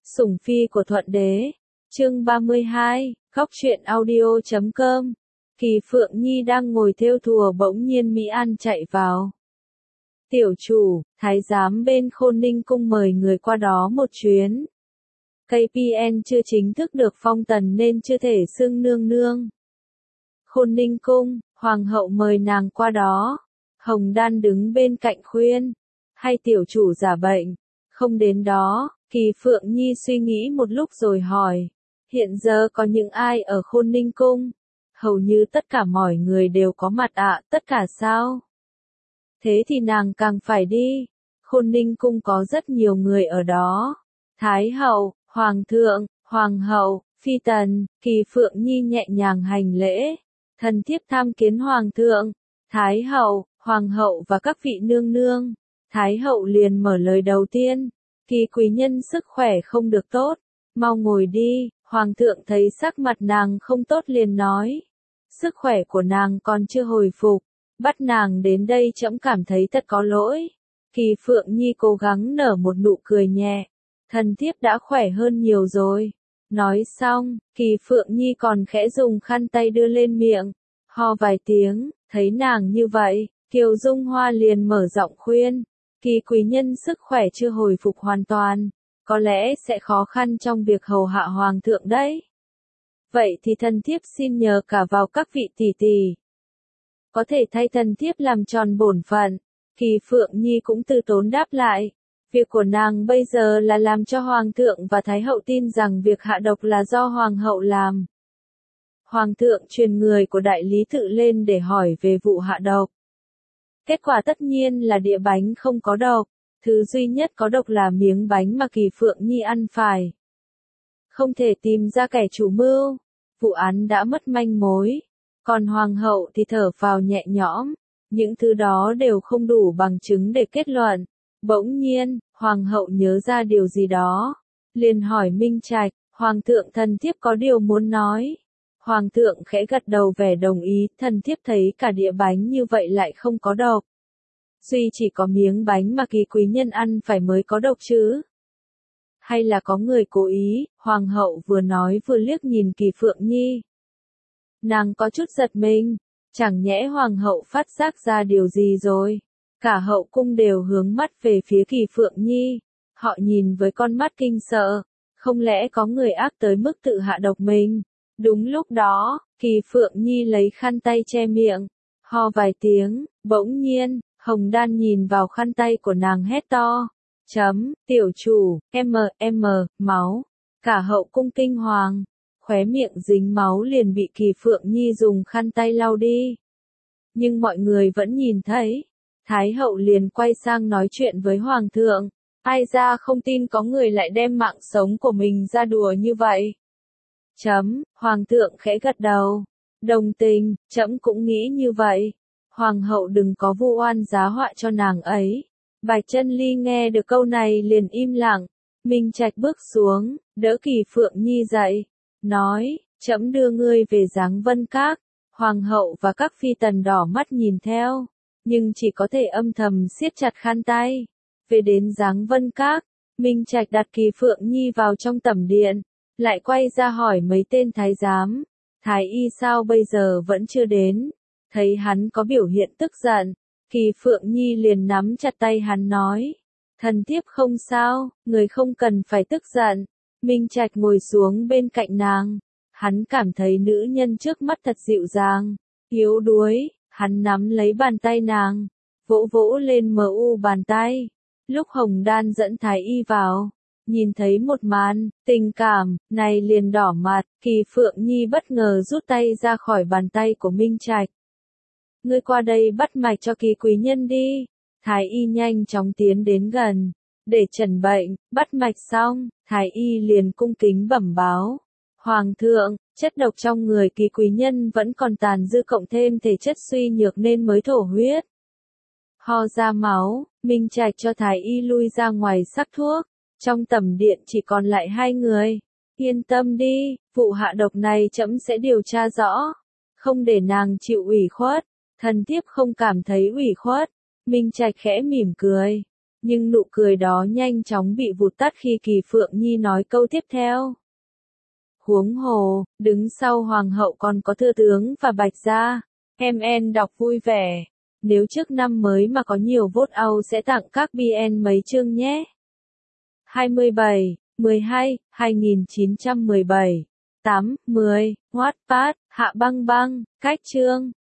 Sủng phi của Thuận Đế. Chương 32, Góc truyện audio.com. Kỳ Phượng Nhi đang ngồi thêu thùa bỗng nhiên Mỹ An chạy vào. Tiểu chủ, thái giám bên Khôn Ninh cung mời người qua đó một chuyến. KPN chưa chính thức được phong tần nên chưa thể xưng nương nương. Khôn Ninh cung, hoàng hậu mời nàng qua đó. Hồng Đan đứng bên cạnh khuyên. Hay tiểu chủ giả bệnh, không đến đó. Kỳ Phượng Nhi suy nghĩ một lúc rồi hỏi. Hiện giờ có những ai ở Khôn Ninh cung? Hầu như tất cả mọi người đều có mặt ạ, tất cả sao? Thế thì nàng càng phải đi. Khôn Ninh cung có rất nhiều người ở đó. Thái hậu, hoàng thượng, hoàng hậu, phi tần. Kỳ Phượng Nhi nhẹ nhàng hành lễ. Thần thiếp tham kiến hoàng thượng, thái hậu, hoàng hậu và các vị nương nương. Thái hậu liền mở lời đầu tiên. Kỳ quý nhân sức khỏe không được tốt, mau ngồi đi. Hoàng thượng thấy sắc mặt nàng không tốt liền nói. Sức khỏe của nàng còn chưa hồi phục, bắt nàng đến đây trẫm cảm thấy thật có lỗi. Kỳ Phượng Nhi cố gắng nở một nụ cười nhẹ. Thần thiếp đã khỏe hơn nhiều rồi. Nói xong, Kỳ Phượng Nhi còn khẽ dùng khăn tay đưa lên miệng, ho vài tiếng. Thấy nàng như vậy, Kiều Dung Hoa liền mở giọng khuyên. Kỳ quý nhân sức khỏe chưa hồi phục hoàn toàn, có lẽ sẽ khó khăn trong việc hầu hạ hoàng thượng đấy. Vậy thì thần thiếp xin nhờ cả vào các vị tỷ tỷ, có thể thay thần thiếp làm tròn bổn phận. Kỳ Phượng Nhi cũng từ tốn đáp lại. Việc của nàng bây giờ là làm cho hoàng thượng và thái hậu tin rằng việc hạ độc là do hoàng hậu làm. Hoàng thượng truyền người của đại lý tự lên để hỏi về vụ hạ độc. Kết quả tất nhiên là đĩa bánh không có độc, thứ duy nhất có độc là miếng bánh mà Kỳ Phượng Nhi ăn phải. Không thể tìm ra kẻ chủ mưu, vụ án đã mất manh mối, còn hoàng hậu thì thở phào nhẹ nhõm, những thứ đó đều không đủ bằng chứng để kết luận. Bỗng nhiên, hoàng hậu nhớ ra điều gì đó, liền hỏi Minh Trạch, hoàng thượng thần thiếp có điều muốn nói. Hoàng thượng khẽ gật đầu vẻ đồng ý, thần thiếp thấy cả đĩa bánh như vậy lại không có độc. Duy chỉ có miếng bánh mà kỳ quý nhân ăn phải mới có độc chứ. Hay là có người cố ý, hoàng hậu vừa nói vừa liếc nhìn Kỳ Phượng Nhi. Nàng có chút giật mình, chẳng nhẽ hoàng hậu phát giác ra điều gì rồi. Cả hậu cung đều hướng mắt về phía Kỳ Phượng Nhi, họ nhìn với con mắt kinh sợ, không lẽ có người ác tới mức tự hạ độc mình. Đúng lúc đó, Kỳ Phượng Nhi lấy khăn tay che miệng, ho vài tiếng, bỗng nhiên, Hồng Đan nhìn vào khăn tay của nàng hét to. Tiểu chủ, máu. Cả hậu cung kinh hoàng, khóe miệng dính máu liền bị Kỳ Phượng Nhi dùng khăn tay lau đi. Nhưng mọi người vẫn nhìn thấy, Thái hậu liền quay sang nói chuyện với Hoàng thượng. Ai ra không tin có người lại đem mạng sống của mình ra đùa như vậy. Hoàng thượng khẽ gật đầu. Đồng tình, trẫm cũng nghĩ như vậy. Hoàng hậu đừng có vu oan giá họa cho nàng ấy. Bạch Chân Ly nghe được câu này liền im lặng. Minh Trạch bước xuống, đỡ Kỳ Phượng Nhi dậy, nói, trẫm đưa ngươi về Giáng Vân Các. Hoàng hậu và các phi tần đỏ mắt nhìn theo, nhưng chỉ có thể âm thầm siết chặt khăn tay. Về đến Giáng Vân Các, Minh Trạch đặt Kỳ Phượng Nhi vào trong tẩm điện, lại quay ra hỏi mấy tên thái giám, thái y sao bây giờ vẫn chưa đến. Thấy hắn có biểu hiện tức giận, Kỳ Phượng Nhi liền nắm chặt tay hắn nói, thần thiếp không sao, người không cần phải tức giận. Minh Trạch ngồi xuống bên cạnh nàng, hắn cảm thấy nữ nhân trước mắt thật dịu dàng, yếu đuối, hắn nắm lấy bàn tay nàng, vỗ vỗ lên bàn tay. Lúc Hồng Đan dẫn thái y vào, nhìn thấy một màn tình cảm này liền đỏ mặt. Kỳ Phượng Nhi bất ngờ rút tay ra khỏi bàn tay của Minh Trạch. Ngươi qua đây bắt mạch cho Kỳ quý nhân đi. Thái y nhanh chóng tiến đến gần, để chẩn bệnh. Bắt mạch xong, thái y liền cung kính bẩm báo. Hoàng thượng, chất độc trong người Kỳ quý nhân vẫn còn tàn dư cộng thêm thể chất suy nhược nên mới thổ huyết. Ho ra máu, Minh Trạch cho thái y lui ra ngoài sắc thuốc. Trong tẩm điện chỉ còn lại hai người. Yên tâm đi, vụ hạ độc này trẫm sẽ điều tra rõ, không để nàng chịu ủy khuất. Thần thiếp không cảm thấy ủy khuất. Minh Trạch khẽ mỉm cười, Nhưng nụ cười đó nhanh chóng bị vụt tắt khi Kỳ Phượng Nhi nói câu tiếp theo. Huống hồ, đứng sau Hoàng hậu còn có Thừa tướng và Bạch Gia. MN đọc vui vẻ. Nếu trước năm mới mà có nhiều vote out sẽ tặng các BN mấy chương nhé. 27/12/2917 8/10 Wattpad Hạ Băng Băng, cách chương